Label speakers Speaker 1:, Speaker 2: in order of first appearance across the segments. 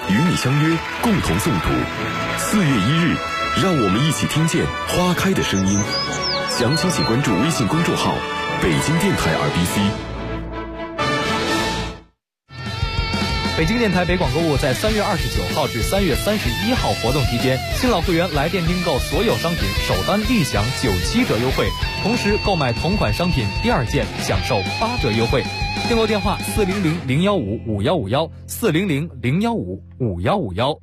Speaker 1: 与你相约，共同诵读。4月1日，让我们一起听见花开的声音。详情请关注微信公众号“北京电台 RBC”。
Speaker 2: 北京电台北广购物在3月29号至3月31号活动期间，新老会员来电订购所有商品首单立享97折优惠，同时购买同款商品第2件享受8折优惠。订购电话400-015-5151，400-015-5151。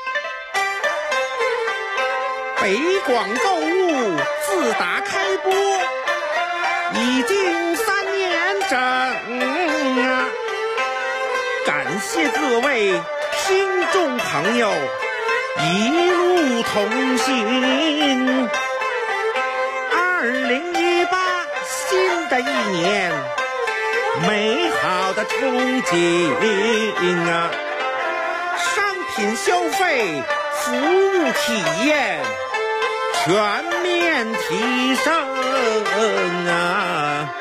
Speaker 3: 北广购物自打开播已经3年整啊！感谢各位听众朋友一路同行。2018新的一年，美好的憧憬啊！商品消费、服务体验全面提升啊！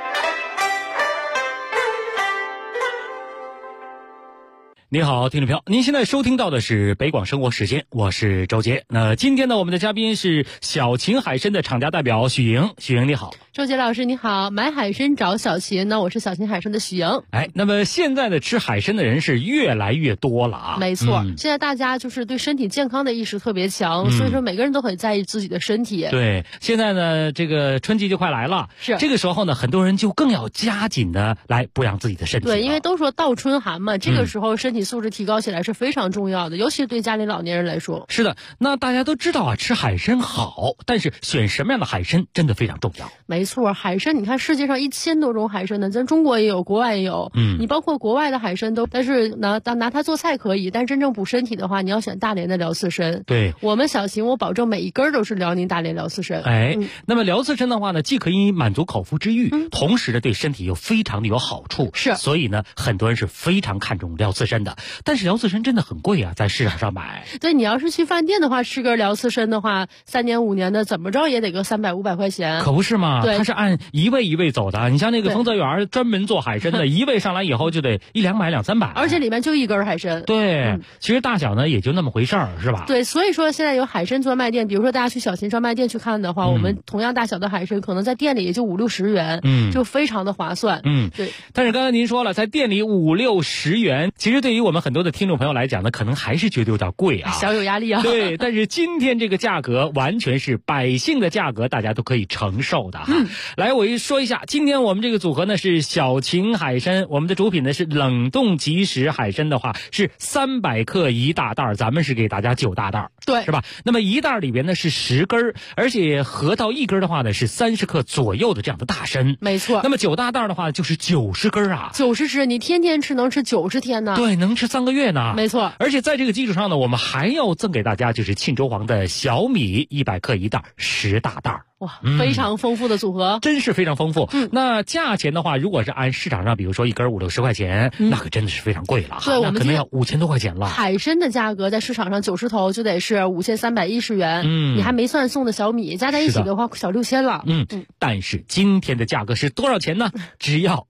Speaker 4: 你好，听众朋友，您现在收听到的是北广生活时间，我是周杰。那今天呢，我们的嘉宾是小秦海参的厂家代表许莹。许莹你好。
Speaker 5: 周杰老师你好，买海参找小秦呢，我是小秦海参的许莹。
Speaker 4: 那么现在的吃海参的人是越来越多了啊。
Speaker 5: 没错，现在大家就是对身体健康的意识特别强，所以说每个人都很在意自己的身体。
Speaker 4: 对，现在呢，这个春季就快来了，
Speaker 5: 是
Speaker 4: 这个时候呢，很多人就更要加紧的来补养自己的身体。
Speaker 5: 对，因为都说倒春寒嘛，这个时候身体素质提高起来是非常重要的，尤其是对家里老年人来说。
Speaker 4: 是的，那大家都知道啊，吃海参好，但是选什么样的海参真的非常重要。
Speaker 5: 没错，海参你看世界上1000多种海参呢，咱中国也有，国外也有。你包括国外的海参都，但是拿它做菜可以，但真正补身体的话，你要选大连的辽刺参。
Speaker 4: 对，
Speaker 5: 我们小秦我保证每一根都是辽宁大连辽刺参。
Speaker 4: 那么辽刺参的话呢，既可以满足口腹之欲，同时呢对身体又非常的有好处。
Speaker 5: 是，
Speaker 4: 所以呢很多人是非常看重辽刺参的。但是辽刺参真的很贵啊，在市场上买。
Speaker 5: 对，你要是去饭店的话，吃根辽刺参的话，3年5年的怎么着也得个300-500块钱。
Speaker 4: 可不是嘛？
Speaker 5: 对，
Speaker 4: 它是按一位一位走的。你像那个丰泽园专门做海参的，一位上来以后就得100-200、300，
Speaker 5: 而且里面就一根海参。
Speaker 4: 对，其实大小呢也就那么回事儿，是吧？
Speaker 5: 对，所以说现在有海参专卖店，比如说大家去小秦专卖店去看的话，我们同样大小的海参可能在店里也就50-60元，就非常的划算。对。
Speaker 4: 但是刚才您说了，在店里50-60元，其实对于我们很多的听众朋友来讲呢，可能还是觉得有点贵啊，
Speaker 5: 小有压力啊。
Speaker 4: 对，但是今天这个价格完全是百姓的价格，大家都可以承受的哈。来，我说一下，今天我们这个组合呢是小秦海参，我们的主品呢是冷冻即食海参的话是300克一大袋，咱们是给大家9大袋，
Speaker 5: 对，
Speaker 4: 是吧？那么一袋里边呢是10根，而且合到1根的话呢是30克左右的这样的大参。
Speaker 5: 没错。
Speaker 4: 那么9大袋的话就是90根啊
Speaker 5: ，90只，你天天吃能吃90天呢。
Speaker 4: 对，能吃3个月呢。
Speaker 5: 没错。
Speaker 4: 而且在这个基础上呢，我们还要赠给大家就是沁州黄的小米100克一袋，10大袋。
Speaker 5: 哇，非常丰富的组合，
Speaker 4: 真是非常丰富。那价钱的话，如果是按市场上，比如说一根50-60块钱，那可真的是非常贵了。
Speaker 5: 对，我们
Speaker 4: 可能要5000多块钱了。
Speaker 5: 海参的价格在市场上90头就得是5310元，你还没算送的小米，加在一起的话小6000了。
Speaker 4: 但是今天的价格是多少钱呢？只要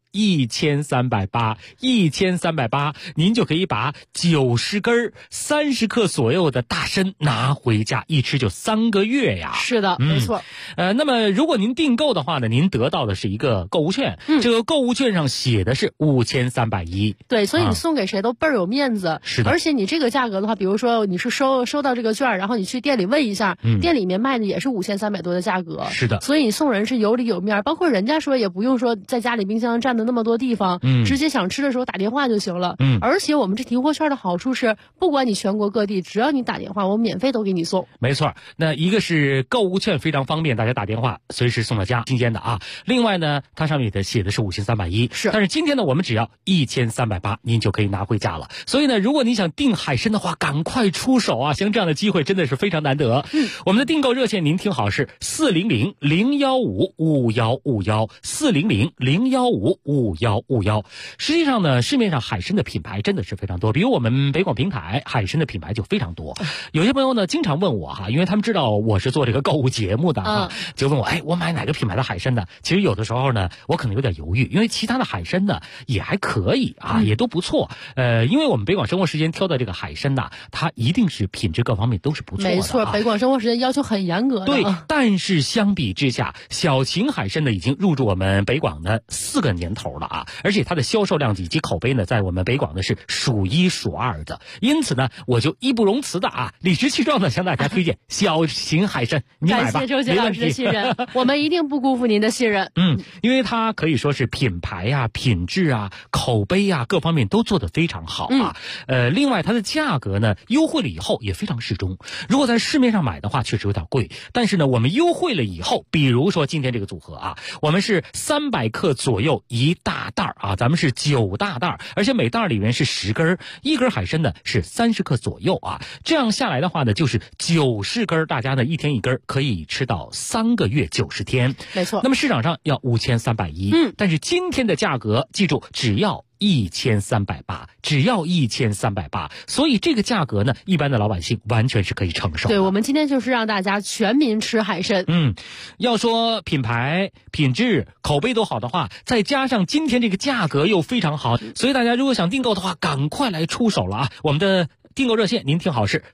Speaker 4: 1380，1380，您就可以把90根30克左右的大参拿回家，一吃就3个月呀。
Speaker 5: 是的，没错。
Speaker 4: 那么如果您订购的话呢，您得到的是一个购物券，这个购物券上写的是5310。
Speaker 5: 对，所以你送给谁都倍儿有面子。
Speaker 4: 是的。
Speaker 5: 而且你这个价格的话，比如说你是收到这个券，然后你去店里问一下，店里面卖的也是5300多的价格。
Speaker 4: 是的。
Speaker 5: 所以你送人是有里有面，包括人家说也不用说在家里冰箱占的那么多地方，直接想吃的时候打电话就行了。而且我们这提货券的好处是，不管你全国各地，只要你打电话，我们免费都给你送。
Speaker 4: 没错，那一个是购物券非常方便，大家打电话随时送到家，新鲜的啊。另外呢，它上面写的是5310，
Speaker 5: 是。
Speaker 4: 但是今天呢，我们只要1380，您就可以拿回家了。所以呢，如果你想订海参的话，赶快出手啊！像这样的机会真的是非常难得。我们的订购热线您听好是400-015-5151，400-015-5151。 5151。实际上呢，市面上海参的品牌真的是非常多，比如我们北广平台海参的品牌就非常多。有些朋友呢经常问我因为他们知道我是做这个购物节目的就问我我买哪个品牌的海参的？其实有的时候呢，我可能有点犹豫，因为其他的海参呢也还可以也都不错。因为我们北广生活时间挑的这个海参呢，它一定是品质各方面都是不错的。
Speaker 5: 没错，北广生活时间要求很严格的。
Speaker 4: 对，但是相比之下，小秦海参呢已经入驻我们北广的4个年头了而且它的销售量以及口碑呢，在我们北广呢是数1数2的。因此呢，我就义不容辞的理直气壮的向大家推荐小秦海参，你买吧。
Speaker 5: 感谢周杰老师的信任，我们一定不辜负您的信任。
Speaker 4: 因为它可以说是品牌品质口碑各方面都做得非常好另外它的价格呢优惠了以后也非常适中。如果在市面上买的话确实有点贵，但是呢我们优惠了以后，比如说今天这个组合我们是300克左右1大袋咱们是9大袋，而且每袋里面是10根，一根海参呢是30克左右这样下来的话呢就是90根，大家呢一天一根，可以吃到3个月90天。
Speaker 5: 没错。
Speaker 4: 那么市场上要5310，但是今天的价格记住只要1380，只要1380，所以这个价格呢，一般的老百姓完全是可以承受的。
Speaker 5: 对，我们今天就是让大家全民吃海参。
Speaker 4: 要说品牌、品质、口碑都好的话，再加上今天这个价格又非常好，所以大家如果想订购的话，赶快来出手了我们的订购热线您听好是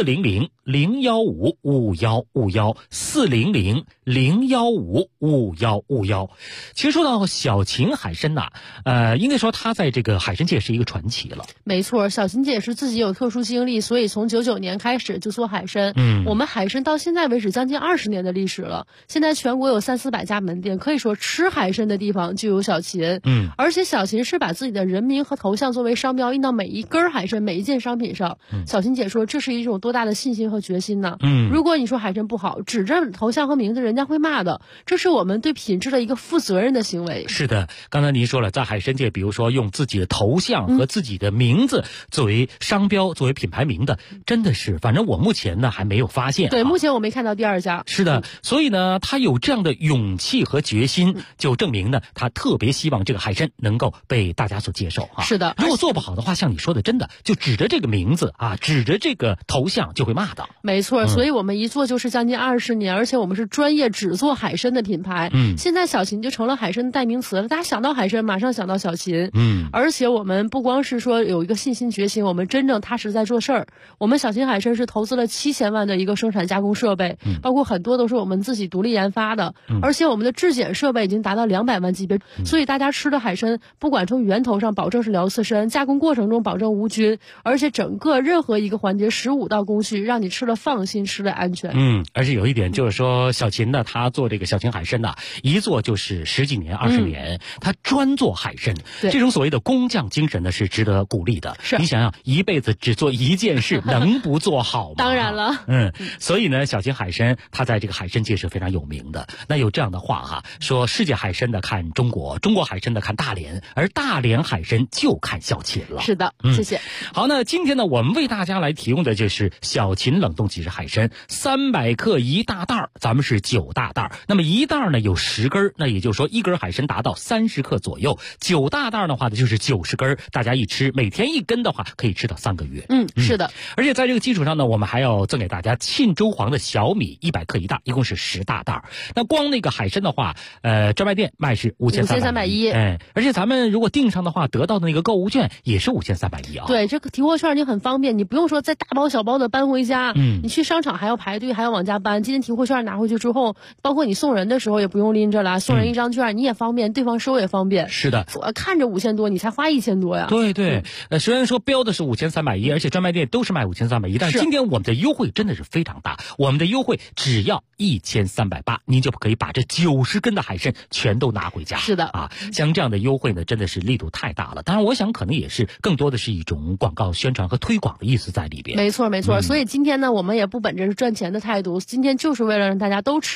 Speaker 4: 400-015-5151，400-015-5151。其实说到小秦海参应该说它在这个海参界是一个传奇了。
Speaker 5: 没错，小秦姐是自己有特殊经历，所以从99年开始就做海参。我们海参到现在为止将近20年的历史了，现在全国有300-400家门店，可以说吃海参的地方就有小秦。而且小秦是把自己的人名和头像作为商标印到每一根海参每一件商品上。小秦姐说这是一种多大的信心和决心呢？如果你说海参不好，指着头像和名字人家会骂的，这是我们对品质的一个负责任的行为。
Speaker 4: 是的，刚才您说了，在海参界比如说用自己的头像和自己的名字作为商标作为品牌名的，真的是反正我目前呢还没有发现。
Speaker 5: 对，目前我没看到第二家。
Speaker 4: 是的，所以呢他有这样的勇气和决心，就证明呢他特别希望这个海参能够被大家所接受
Speaker 5: 是的，
Speaker 4: 如果做不好的话，像你说的真的就指着这个名字指着这个头像就会骂的。
Speaker 5: 没错，所以我们一做就是将近20年，而且我们是专业只做海参的品牌。现在小秦就成了海参的代名词了，大家想到海参马上想到小秦。而且我们不光是说有一个信心决心，我们真正踏实在做事儿。我们小秦海参是投资了7000万的一个生产加工设备，包括很多都是我们自己独立研发的，而且我们的质检设备已经达到200万级别，所以大家吃的海参不管从源头上保证是辽刺参，加工过程中保证无菌，而且整个任何一个环节15道工序，让你吃了放心，吃了安全。
Speaker 4: 而且有一点就是说，小秦呢，他做这个小秦海参呢，一做就是10几年、20年，他专做海参，这种所谓的工匠精神呢，是值得鼓励的。
Speaker 5: 是，
Speaker 4: 你想想，一辈子只做一件事，能不做好吗？
Speaker 5: 当然了。
Speaker 4: 所以呢，小秦海参他在这个海参界是非常有名的。那有这样的话说世界海参的看中国，中国海参的看大连，而大连海参就看小秦了。
Speaker 5: 是的，谢谢。
Speaker 4: 好，那今天呢，我们为大家来提供的就是小秦冷冻即食海参，300克1大袋，咱们是9大袋。那么1袋呢有10根，那也就是说1根海参达到30克左右，9大袋的话呢就是90根，大家一吃每天1根的话可以吃到3个月。
Speaker 5: 是的。
Speaker 4: 而且在这个基础上呢，我们还要赠给大家沁州黄的小米100克1袋，一共是10大袋。那光那个海参的话，专卖店卖是5310，而且咱们如果订上的话，得到的那个购物券也是5310
Speaker 5: 对，这个提货券你很方便，你不用说再大包小包的搬回家，你去商场还要排队，还要往家搬。今天提货券拿回去之后，包括你送人的时候也不用拎着了，送人一张券你也方便，对方收也方便。
Speaker 4: 是的，
Speaker 5: 我看着5000多，你才花1000多呀。
Speaker 4: 对，虽然说标的是5310，而且专卖店都是卖5310，但是今天我们的优惠真的是非常大，我们的优惠只要1380，您就可以把这90根的海参全都拿回家。
Speaker 5: 是的
Speaker 4: 像这样的优惠呢，真的是力度太大了。当然，我想可能也是更多的是一种广告宣传和推广的意思在里边。
Speaker 5: 没错，所以今天呢，我们也不本着是赚钱的态度，今天就是为了让大家都吃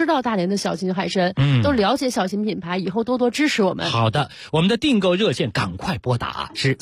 Speaker 5: 吃到大连的小秦海参，都了解小秦品牌，以后多多支持我们。
Speaker 4: 好的，我们的订购热线赶快拨打是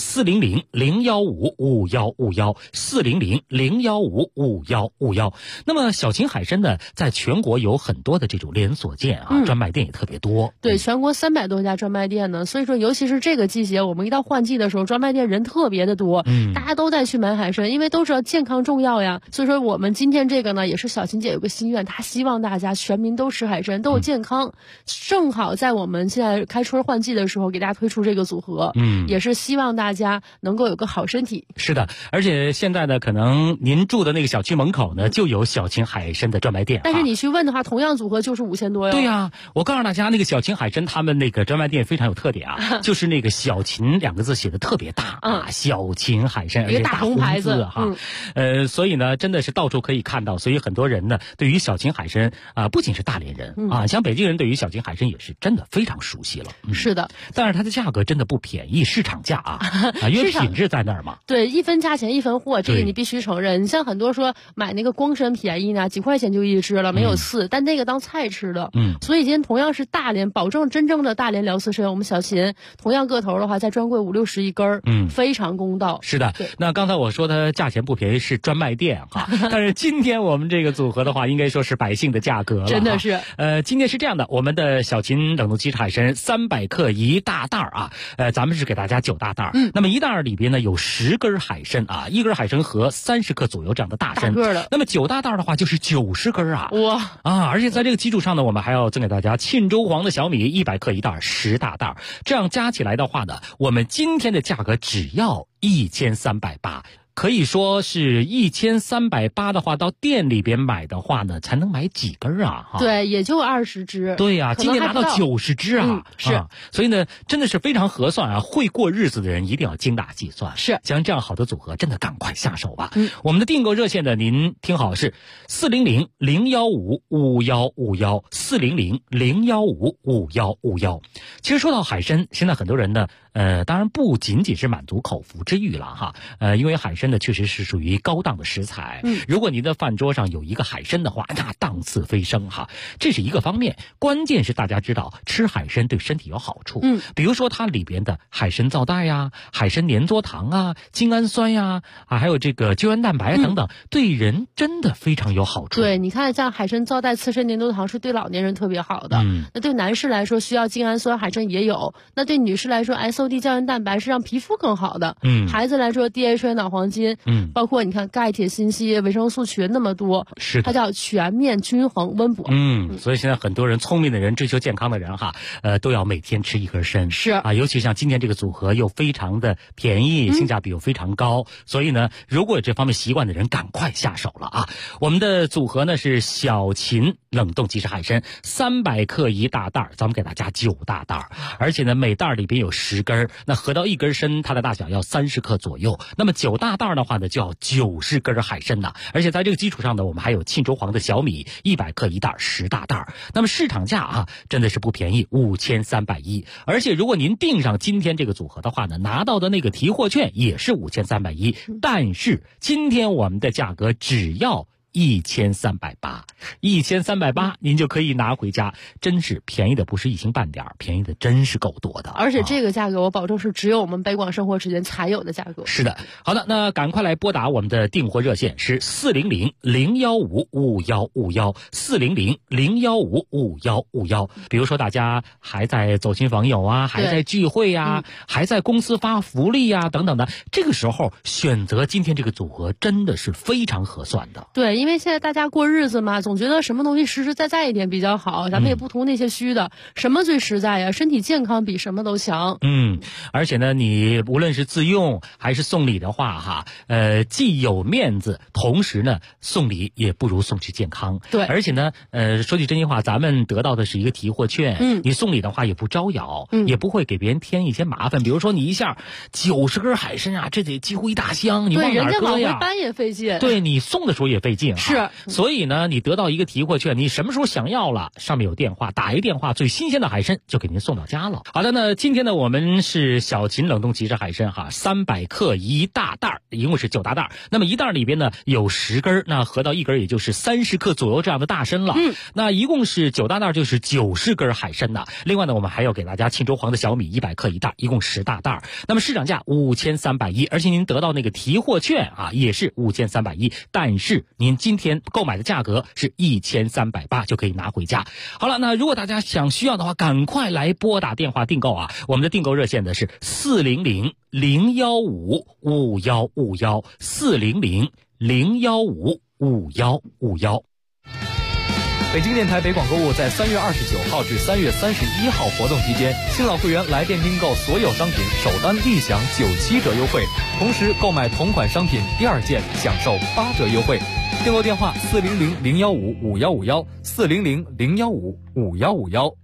Speaker 4: 400-015-5151，400-015-5151。那么小秦海参呢，在全国有很多的这种连锁店啊，专卖店也特别多。
Speaker 5: 对，全国300多家专卖店呢，所以说尤其是这个季节，我们一到换季的时候，专卖店人特别的多，大家都在去买海参，因为都知道健康重要呀。所以说我们今天这个呢，也是小秦姐有个心愿，她希望大家全民都吃海参，都有健康。正好在我们现在开春换季的时候，给大家推出这个组合，也是希望大家能够有个好身体。
Speaker 4: 是的，而且现在呢，可能您住的那个小区门口呢，就有小秦海参的专卖店。
Speaker 5: 但是你去问的话，同样组合就是5000多哟。
Speaker 4: 对呀，我告诉大家，那个小秦海参他们那个专卖店非常有特点啊，就是那个小秦2个字写的特别大啊，小秦海参，而且大红牌子哈。所以呢，真的是到处可以看到，所以很多人呢，对于小秦海参不仅是大连人啊，像北京人对于小秦海参也是真的非常熟悉了。
Speaker 5: 是的，
Speaker 4: 但是它的价格真的不便宜，市场价啊，因为品质在那儿嘛。
Speaker 5: 对，一分价钱一分货，这个你必须承认。你像很多说买那个光参便宜呢，几块钱就一只了，没有刺，但那个当菜吃的。所以今天同样是大连，保证真正的大连辽刺参，我们小秦同样个头的话，在专柜50-60一根非常公道。
Speaker 4: 是的，那刚才我说它价钱不便宜是专卖店哈，但是今天我们这个组合的话，应该说是百姓的价格了。
Speaker 5: 真的是。
Speaker 4: 今天是这样的，我们的小秦冷冻鸡翅海参300克一大袋啊，咱们是给大家9大袋。那么一袋里边呢有10根海参啊，一根海参和30克左右这样的大参。那么9大袋的话就是90根啊。
Speaker 5: 哇
Speaker 4: 啊！而且在这个基础上呢，我们还要赠给大家沁州黄的小米100克一袋，10大袋，这样加起来的话呢，我们今天的价格只要1380。可以说是1380的话，到店里边买的话呢，才能买几根啊？
Speaker 5: 对，也就20只。
Speaker 4: 对呀，今天拿到90只啊！
Speaker 5: 是，
Speaker 4: 所以呢，真的是非常合算啊！会过日子的人一定要精打细算。
Speaker 5: 是，
Speaker 4: 像这样好的组合，真的赶快下手吧。我们的订购热线呢，您听好是400-015-5151，400-015-5151。其实说到海参，现在很多人呢，当然不仅仅是满足口腹之欲了哈，因为海参呢确实是属于高档的食材。如果您的饭桌上有一个海参的话，那档次飞升哈，这是一个方面。关键是大家知道吃海参对身体有好处，比如说它里边的海参皂带呀、海参粘唑糖啊、精氨酸呀还有这个胶原蛋白等等，对人真的非常有好处。
Speaker 5: 对，你看像海参皂带、刺参粘唑糖是对老年人特别好的。那对男士来说需要精氨酸，海参也有。那对女士来说 SOD 胶原蛋白是让皮肤更好的。孩子来说 DHA 脑黄金，包括你看钙、铁、锌、硒、维生素群那么多，
Speaker 4: 是
Speaker 5: 它叫全面均衡温补。
Speaker 4: 所以现在很多人聪明的人、追求健康的人哈，都要每天吃一根参。
Speaker 5: 是
Speaker 4: 啊，尤其像今天这个组合又非常的便宜，性价比又非常高，所以呢，如果有这方面习惯的人，赶快下手了啊！我们的组合呢是小秦冷冻即食海参300克一大袋，咱们给大家9大袋，而且呢每袋里边有10根，那合到一根参，它的大小要30克左右。那么9大袋的话呢，就要90根海参呢，而且在这个基础上呢，我们还有沁州黄的小米100克一袋，10大袋。那么市场价啊，真的是不便宜，5310。而且如果您订上今天这个组合的话呢，拿到的那个提货券也是5310，但是今天我们的价格只要1380，1380您就可以拿回家，真是便宜的不是一星半点，便宜的真是够多的。
Speaker 5: 而且这个价格我保证是只有我们北广生活时间才有的价格。
Speaker 4: 是的，好的，那赶快来拨打我们的订货热线是400-015-5151，400-015-5151。比如说大家还在走亲访友啊，还在聚会啊，还在公司发福利啊等等的，这个时候选择今天这个组合真的是非常合算的。
Speaker 5: 对，因为现在大家过日子嘛，总觉得什么东西实实在在一点比较好，咱们也不图那些虚的，什么最实在呀？身体健康比什么都强。
Speaker 4: 而且呢，你无论是自用还是送礼的话哈，既有面子，同时呢送礼也不如送去健康。
Speaker 5: 对，
Speaker 4: 而且呢，说句真心话，咱们得到的是一个提货券，你送礼的话也不招摇，也不会给别人添一些麻烦。比如说你一下90根海参啊，这得几乎一大箱，你往哪搁呀？
Speaker 5: 对，人家往回搬也费劲。
Speaker 4: 对，你送的时候也费劲。 定
Speaker 5: 是，
Speaker 4: 所以呢，你得到一个提货券，你什么时候想要了，上面有电话，打一电话，最新鲜的海参就给您送到家了。好的，那今天呢，我们是小秦冷冻即食海参哈，300克一大袋，一共是9大袋。那么一袋里边呢有10根，那合到一根也就是30克左右这样的大参了。那一共是9大袋，就是90根海参呢。另外呢，我们还要给大家沁州黄的小米100克一袋，一共10大袋。那么市场价5310，而且您得到那个提货券啊，也是5310，但是您今天购买的价格是1380，就可以拿回家。好了，那如果大家需要的话，赶快来拨打电话订购啊！我们的订购热线的是400-015-5151，400-015-5151。
Speaker 2: 北京电台北广购物在3月29号至3月31号活动期间，新老会员来电订购所有商品首单立享97折优惠，同时购买同款商品第2件享受8折优惠。订购电话400-015-5151，400-015-5151。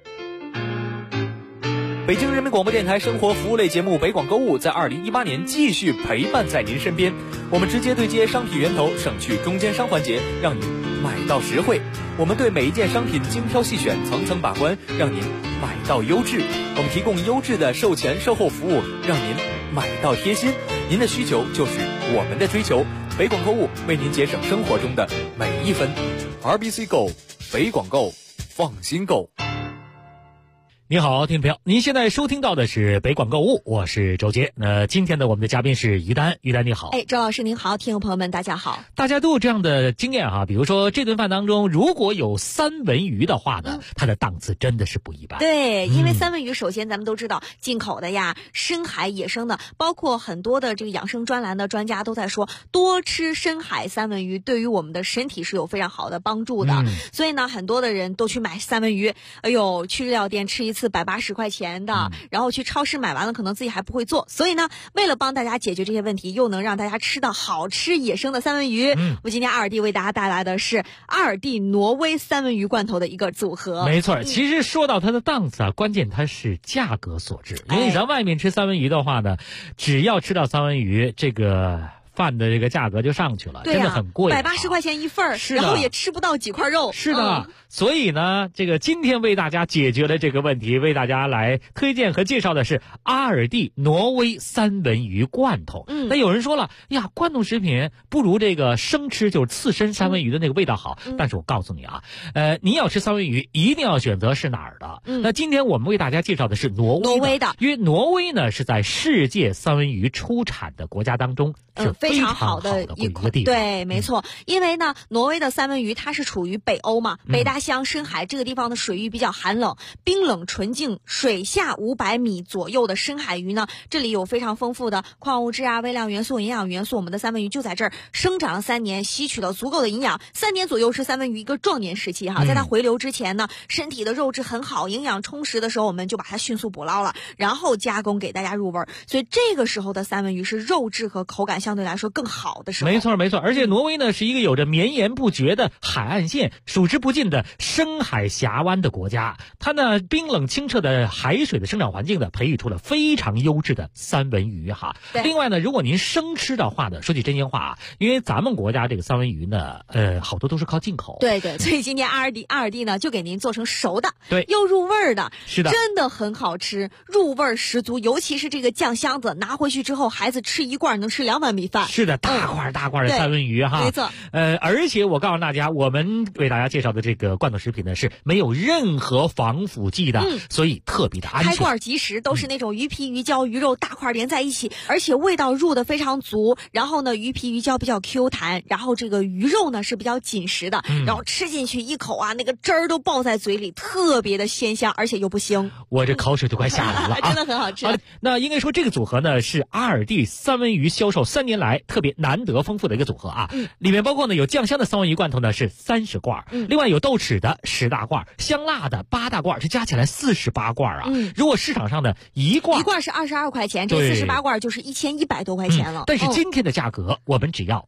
Speaker 6: 北京人民广播电台生活服务类节目北广购物在2018年继续陪伴在您身边，我们直接对接商品源头，省去中间商环节，让您买到实惠。我们对每一件商品精挑细选，层层把关，让您买到优质。我们提供优质的售前售后服务，让您买到贴心。您的需求就是我们的追求，北广购物为您节省生活中的每一分。RBC Go， 北广购，放心购。
Speaker 4: 你好，听众朋友，您现在收听到的是北广购物，我是周杰。今天的我们的嘉宾是于丹，于丹你好。
Speaker 7: 周老师您好，听众朋友们大家好。
Speaker 4: 大家都有这样的经验哈，比如说这顿饭当中如果有三文鱼的话呢，它的档次真的是不一般。
Speaker 7: 对，因为三文鱼首先咱们都知道，进口的呀，深海野生的，包括很多的这个养生专栏的专家都在说，多吃深海三文鱼对于我们的身体是有非常好的帮助的。所以呢，很多的人都去买三文鱼，哎呦，去日料店吃一次180块钱的，然后去超市买完了可能自己还不会做。所以呢，为了帮大家解决这些问题，又能让大家吃到好吃野生的三文鱼，我今天阿尔蒂为大家带来的是阿尔蒂挪威三文鱼罐头的一个组合。
Speaker 4: 没错，其实说到它的档次啊，关键它是价格所致。因为你在外面吃三文鱼的话呢，只要吃到三文鱼，这个饭的这个价格就上去了，真的很贵
Speaker 7: ，180块钱一份，然后也吃不到几块肉。
Speaker 4: 是的，所以呢，这个今天为大家解决了这个问题，为大家来推荐和介绍的是阿尔蒂挪威三文鱼罐头。那有人说了呀，罐头食品不如这个生吃，就是刺身三文鱼的那个味道好。但是我告诉你啊，你要吃三文鱼，一定要选择是哪儿的。那今天我们为大家介绍的是挪威的，因为挪威呢是在世界三文鱼出产的国家当中是非常好的一个地方。
Speaker 7: 对，没错。因为呢，挪威的三文鱼它是处于北欧嘛，北大西洋深海这个地方的水域比较寒冷，冰冷纯净，水下500米左右的深海鱼呢，这里有非常丰富的矿物质啊、微量元素、营养元素。我们的三文鱼就在这儿生长了3年，吸取了足够的营养。3年左右是三文鱼一个壮年时期哈，在它回流之前呢，身体的肉质很好，营养充实的时候，我们就把它迅速捕捞了，然后加工给大家入味。所以这个时候的三文鱼是肉质和口感相对来说更好的时候。
Speaker 4: 没错没错，而且挪威呢是一个有着绵延不绝的海岸线、数之不尽的深海峡湾的国家，它呢冰冷清澈的海水的生长环境呢，培育出了非常优质的三文鱼哈。另外呢，如果您生吃的话呢，说句真心话啊，因为咱们国家这个三文鱼呢，好多都是靠进口。
Speaker 7: 对对，所以今天阿尔蒂呢就给您做成熟的，
Speaker 4: 对，
Speaker 7: 又入味的，
Speaker 4: 是的，
Speaker 7: 真的很好吃，入味十足。尤其是这个酱箱子，拿回去之后，孩子吃一罐能吃2碗米饭。
Speaker 4: 是的，大块大块的三文鱼哈，
Speaker 7: 没错。
Speaker 4: 而且我告诉大家，我们为大家介绍的这个罐头食品呢是没有任何防腐剂的，所以特别的安全。
Speaker 7: 开罐即食，都是那种鱼皮、鱼胶、鱼肉大块连在一起，而且味道入的非常足。然后呢，鱼皮、鱼胶比较 Q 弹，然后这个鱼肉呢是比较紧实的，然后吃进去一口啊，那个汁儿都爆在嘴里，特别的鲜香，而且又不腥。
Speaker 4: 我这口水都快下来了
Speaker 7: 真的很好吃。
Speaker 4: 那应该说这个组合呢是阿尔蒂三文鱼销售3年来特别难得丰富的一个组合啊。里面包括呢有酱香的三文鱼罐头呢是30罐，另外有豆豉的10大罐，香辣的8大罐，这加起来48罐啊。如果市场上的一罐
Speaker 7: 是22块钱，这48罐就是1100多块钱了。
Speaker 4: 但是今天的价格我们只要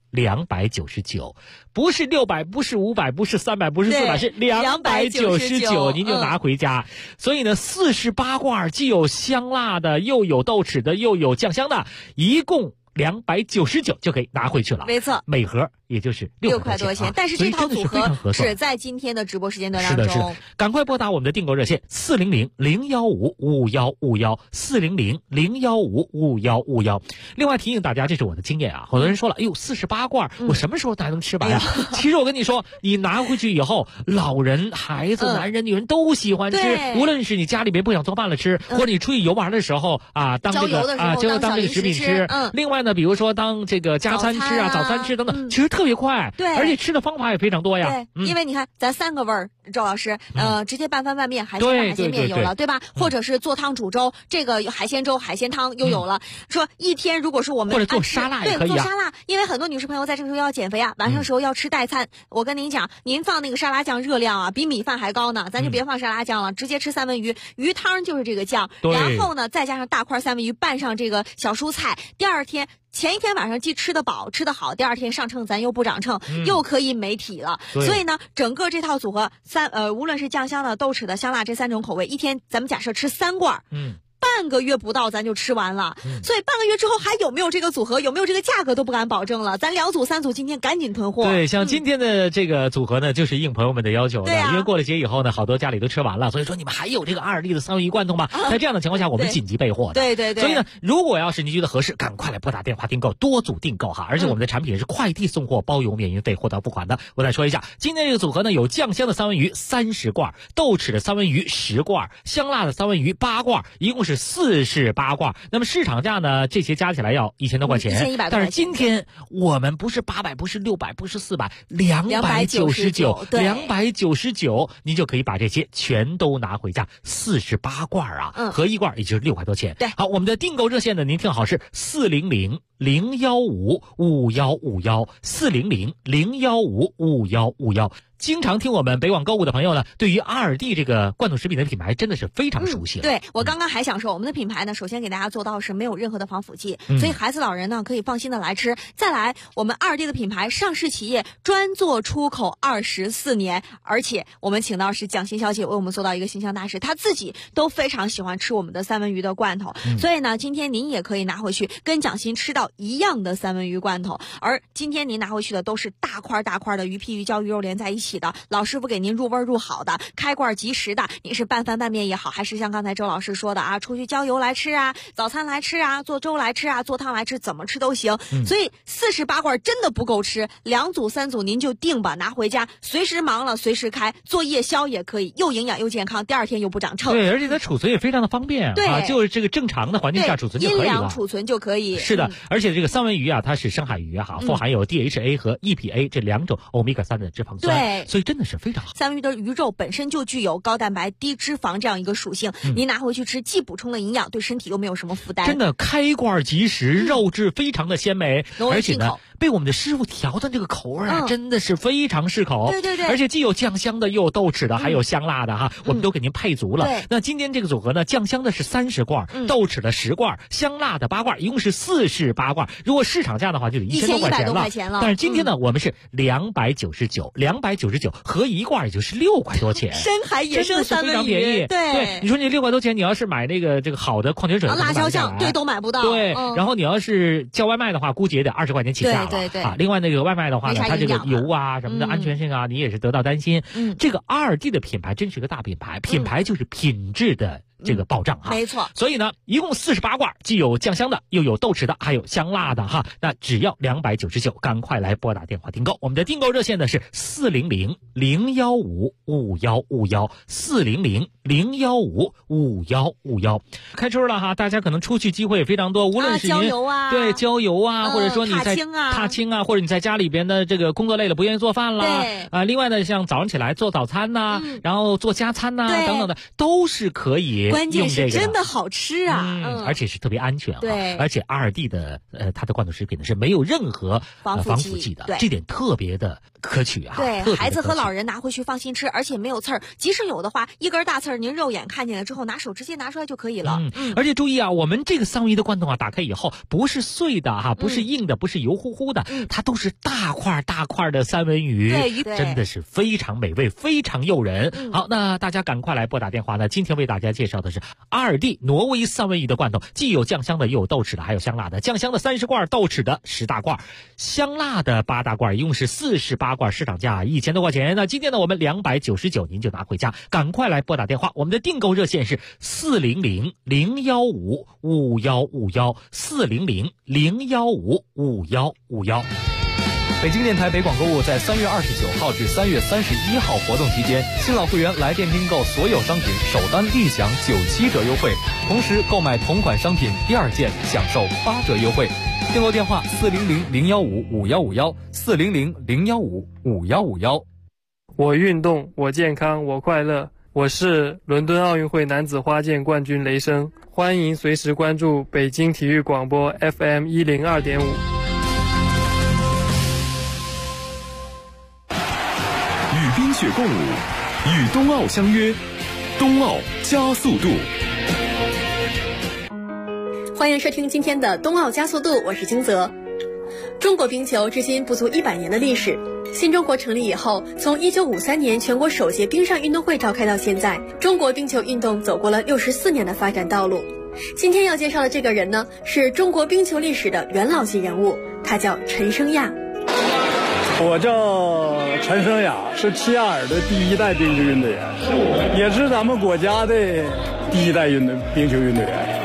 Speaker 4: 299，不是600，不是500，不是300，不是400，是299，您就拿回家。所以呢，48罐既有香辣的，又有豆豉的，又有酱香的，一共299就可以拿回去了。
Speaker 7: 没错，
Speaker 4: 每盒也就是
Speaker 7: 6块多钱。但是这套组合只在今天的直播时间段当中。
Speaker 4: 是的，赶快拨打我们的订购热线400-015-51515，400-015-515。另外提醒大家，这是我的经验啊，好多人说了，哎呦，48罐，我什么时候才能吃完啊？其实我跟你说，你拿回去以后，老人、孩子、男人、女人都喜欢吃，无论是你家里边不想做饭了吃，或者你出去游玩的时候啊，当这个就当这个食品吃。另外呢，比如说当这个加餐吃啊、早餐吃等等，其实特别快，
Speaker 7: 对，
Speaker 4: 而且吃的方法也非常多呀。
Speaker 7: 对，因为你看咱3个味儿，周老师，直接拌饭拌面，海鲜拌海鲜面有了，对吧？或者是做汤煮粥，这个海鲜粥、海鲜汤又有了。说一天如果是我们
Speaker 4: 或者做沙拉也可以
Speaker 7: 做沙拉，因为很多女士朋友在这个时候要减肥啊，晚上时候要吃代餐。我跟您讲，您放那个沙拉酱热量啊，比米饭还高呢，咱就别放沙拉酱了，直接吃三文鱼，鱼汤就是这个酱，然后呢再加上大块三文鱼，拌上这个小蔬菜，前一天晚上既吃得饱吃得好，第二天上秤咱又不长秤，又可以美体了。所以呢，整个这套组合无论是酱香的、豆豉的、香辣这3种口味，一天咱们假设吃3罐，半个月不到咱就吃完了，所以半个月之后还有没有这个组合，有没有这个价格都不敢保证了。咱2组3组今天赶紧囤货。
Speaker 4: 对，像今天的这个组合呢，就是应朋友们的要求的，因为过了节以后呢，好多家里都吃完了，所以说你们还有这个2D的三文鱼罐头吗？在这样的情况下，我们紧急备货的。
Speaker 7: 对。
Speaker 4: 所以呢，如果要是您觉得合适，赶快来拨打电话订购，多组订购哈。而且我们的产品是快递送货，包邮免运费，货到付款的。我再说一下，今天这个组合呢，有酱香的三文鱼30罐，豆豉的三文鱼10罐，香辣的三文鱼8罐，一共是48罐。那么市场价呢，这些加起来要1000多块钱
Speaker 7: ，1100多块钱。
Speaker 4: 但是今天我们不是800，不是600，不是400，299，299，您就可以把这些全都拿回家，48罐啊，合一罐也就是6块多钱。
Speaker 7: 对，
Speaker 4: 好，我们的订购热线呢，您听好是400-015-515，400-015-515。经常听我们北广购物的朋友呢，对于2D这个罐头食品的品牌真的是非常熟悉了。
Speaker 7: 对，我刚刚还想说，我们的品牌呢，首先给大家做到是没有任何的防腐剂，所以孩子老人呢可以放心的来吃。再来，我们2D的品牌上市企业专做出口24年，而且我们请到是蒋欣小姐为我们做到一个形象大使，她自己都非常喜欢吃我们的三文鱼的罐头，所以呢，今天您也可以拿回去跟蒋欣吃到一样的三文鱼罐头。而今天您拿回去的都是大块大块的鱼皮、鱼胶、鱼肉连在一起的，老师傅给您入味入好的，开罐即食的。你是拌饭拌面也好，还是像刚才周老师说的啊，出去郊游来吃啊，早餐来吃啊，做粥来吃啊，做汤来吃，怎么吃都行。所以48罐真的不够吃，2组3组您就定吧，拿回家随时忙了随时开，做夜宵也可以，又营养又健康，第2天又不长秤。
Speaker 4: 对，而且它储存也非常的方便。
Speaker 7: 对，
Speaker 4: 就是这个正常的环境下储存就可以了，
Speaker 7: 阴凉储存就可以。
Speaker 4: 是的，而且这个三文鱼啊，它是深海鱼啊，富含有 DHA 和 EPA 这2种欧米伽3的脂肪酸，
Speaker 7: 对，
Speaker 4: 所以真的是非常好。
Speaker 7: 三文鱼的鱼肉本身就具有高蛋白、低脂肪这样一个属性，您拿回去吃，既补充了营养，对身体又没有什么负担。
Speaker 4: 真的开罐即食，肉质非常的鲜美，而且呢，被我们的师傅调的这个口味啊，真的是非常适口。
Speaker 7: 对，
Speaker 4: 而且既有酱香的，又有豆豉的，还有香辣的哈，我们都给您配足了。那今天这个组合呢，酱香的是30罐，豆豉的10罐，香辣的8罐，一共是48罐。如果市场价的话，就得1100多块钱了。但是今天呢，我们是299，合一罐也就是6块多钱。
Speaker 7: 深海野生三文鱼，
Speaker 4: 非常便宜。对，你说你6块多钱，你要是买这个好的矿泉水、
Speaker 7: 辣椒酱，对，都买不到。
Speaker 4: 对，然后你要是叫外卖的话，估计也得20块钱起价了。
Speaker 7: 对。
Speaker 4: 另外那个外卖的话呢，它这个油啊什么的安全性啊，你也是得到担心。这个2D的品牌真是个大品牌，品牌就是品质的这个保障哈，
Speaker 7: 没错。
Speaker 4: 所以呢，一共48罐，既有酱香的，又有豆豉的，还有香辣的哈。那只要299，赶快来拨打电话订购。我们的订购热线呢是400-015-515，400-015-515。开春了哈，大家可能出去机会也非常多，无论是
Speaker 7: 郊游啊，
Speaker 4: 对，郊游啊，或者说你在踏青啊，或者你在家里边的这个工作累了不愿意做饭啦，另外呢，像早上起来做早餐呐，然后做加餐呐等等的，都是可以用这个的。
Speaker 7: 关键是真的好吃啊，
Speaker 4: 而且是特别安全啊。
Speaker 7: 对，
Speaker 4: 而且2D的它的罐头食品呢是没有任何防腐剂的，这点特别的可取啊。
Speaker 7: 对，孩子和老人拿回去放心吃，而且没有刺儿，即使有的话，一根大刺儿您肉眼看见了之后，拿手直接拿出来就可以了。
Speaker 4: 而且注意啊，我们这个三文鱼的罐头啊，打开以后不是碎的哈，不是硬的，不是油乎乎的，它都是大块大块的三文鱼，真的是非常美味，非常诱人。好，那大家赶快来拨打电话呢。今天为大家介绍的是阿尔蒂挪威三文鱼的罐头，既有酱香的，又有豆豉的，还有香辣的。酱香的30罐，豆豉的10大罐，香辣的8大罐，一共是48罐，市场价1000多块钱。那今天呢，我们299您就拿回家，赶快来拨打电话。我们的订购热线是400-015-5151，400-015-5151。
Speaker 2: 北京电台北广购物在3月29号至3月31号活动期间，新老会员来电订购所有商品首单立享97折优惠，同时购买同款商品第2件享受8折优惠。订购电话400-015-5151，400-015-5151。
Speaker 8: 我运动，我健康，我快乐。我是伦敦奥运会男子花剑冠军雷声，欢迎随时关注北京体育广播 FM102.5。
Speaker 1: 与冰雪共舞，与冬奥相约，冬奥加速度。
Speaker 9: 欢迎收听今天的冬奥加速度，我是金泽。中国冰球至今不足100年的历史，新中国成立以后，从1953年全国首届冰上运动会召开到现在，中国冰球运动走过了64年的发展道路。今天要介绍的这个人呢，是中国冰球历史的元老级人物，他叫陈升亚。
Speaker 10: 我叫陈升亚，是齐亚尔的第1代冰球运动员，也是咱们国家的第1代冰球运动员。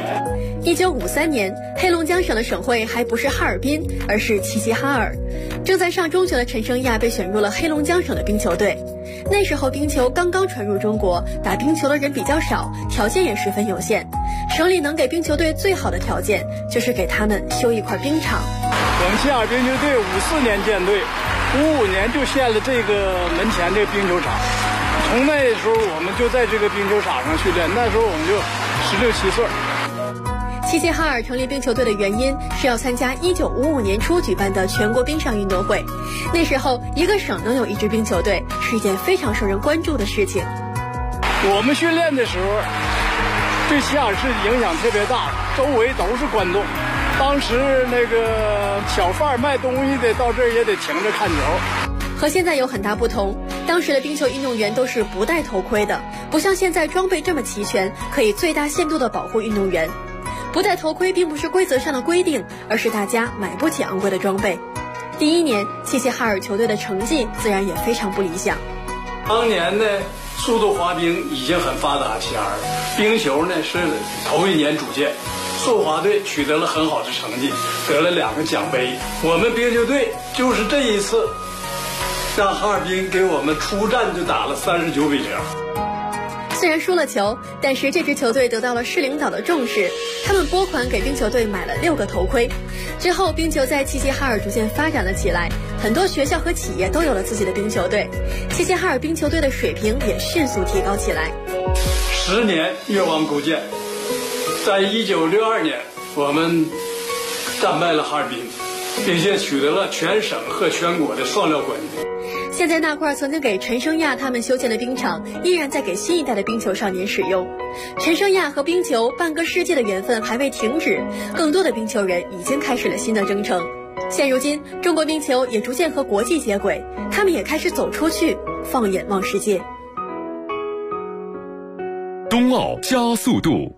Speaker 9: 1953年，黑龙江省的省会还不是哈尔滨，而是齐齐哈尔。正在上中学的陈升亚被选入了黑龙江省的冰球队。那时候冰球刚刚传入中国，打冰球的人比较少，条件也十分有限。省里能给冰球队最好的条件，就是给他们修一块冰场。
Speaker 10: 我们齐亚尔冰球队54年建队，55年就建了这个门前这个冰球场。从那时候我们就在这个冰球场上训练，那时候我们就16、17岁。
Speaker 9: 齐齐哈尔成立冰球队的原因是要参加1955年初举办的全国冰上运动会。那时候一个省能有一支冰球队是一件非常受人关注的事情。
Speaker 10: 我们训练的时候对齐亚尔市影响特别大，周围都是观众。当时那个小贩卖东西的到这儿也得停着看球。
Speaker 9: 和现在有很大不同，当时的冰球运动员都是不戴头盔的，不像现在装备这么齐全，可以最大限度地保护运动员。不戴头盔并不是规则上的规定，而是大家买不起昂贵的装备。第1年，齐齐哈尔球队的成绩自然也非常不理想。
Speaker 10: 当年呢，速度滑冰已经很发达，齐齐哈尔冰球呢是头1年组建，速滑队取得了很好的成绩，得了2个奖杯。我们冰球队就是这一次让哈尔滨给我们出战就打了39比0。
Speaker 9: 虽然输了球，但是这支球队得到了市领导的重视，他们拨款给冰球队买了6个头盔。之后冰球在齐齐哈尔逐渐发展了起来，很多学校和企业都有了自己的冰球队，齐齐哈尔冰球队的水平也迅速提高起来。
Speaker 10: 10年越王勾践，在1962年我们战败了哈尔滨，并且取得了全省和全国的双料冠军。
Speaker 9: 现在那块曾经给陈升亚他们修建的冰场，依然在给新一代的冰球少年使用。陈升亚和冰球半个世纪的缘分还未停止，更多的冰球人已经开始了新的征程。现如今，中国冰球也逐渐和国际接轨，他们也开始走出去，放眼望世界。
Speaker 1: 冬奥加速度，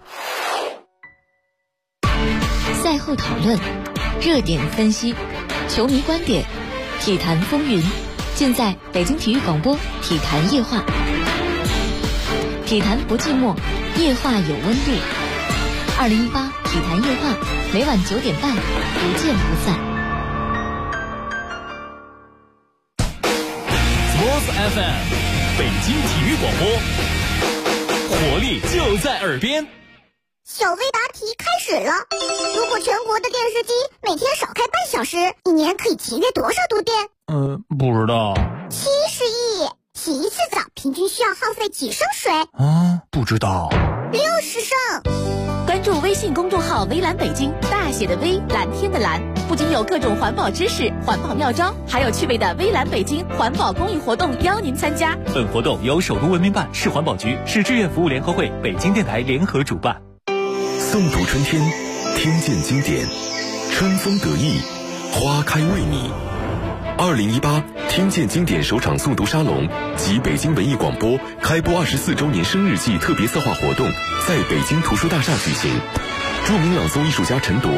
Speaker 11: 赛后讨论，热点分析，球迷观点，体坛风云，尽在北京体育广播体坛夜话。体坛不寂寞，夜话有温度。2018体坛夜话，每晚9点半，不见不散。
Speaker 1: Sports FM， 北京体育广播，活力就在耳边。
Speaker 12: 小微答题开始了。如果全国的电视机每天少开半小时，一年可以节约多少度电？
Speaker 2: 不知道。
Speaker 12: 70亿。洗一次澡平均需要耗费几升水？
Speaker 2: 不知道。
Speaker 12: 60升。
Speaker 11: 关注微信公众号微蓝北京，大写的微，蓝天的蓝，不仅有各种环保知识、环保妙招，还有趣味的微蓝北京环保公益活动邀您参加。
Speaker 6: 本活动由首都文明办、市环保局、市志愿服务联合会、北京电台联合主办。
Speaker 1: 诵读春天，听见经典，春风得意，花开为你。2018听见经典首场诵读沙龙及北京文艺广播开播24周年生日季特别策划活动在北京图书大厦举行。著名朗诵艺术家陈铎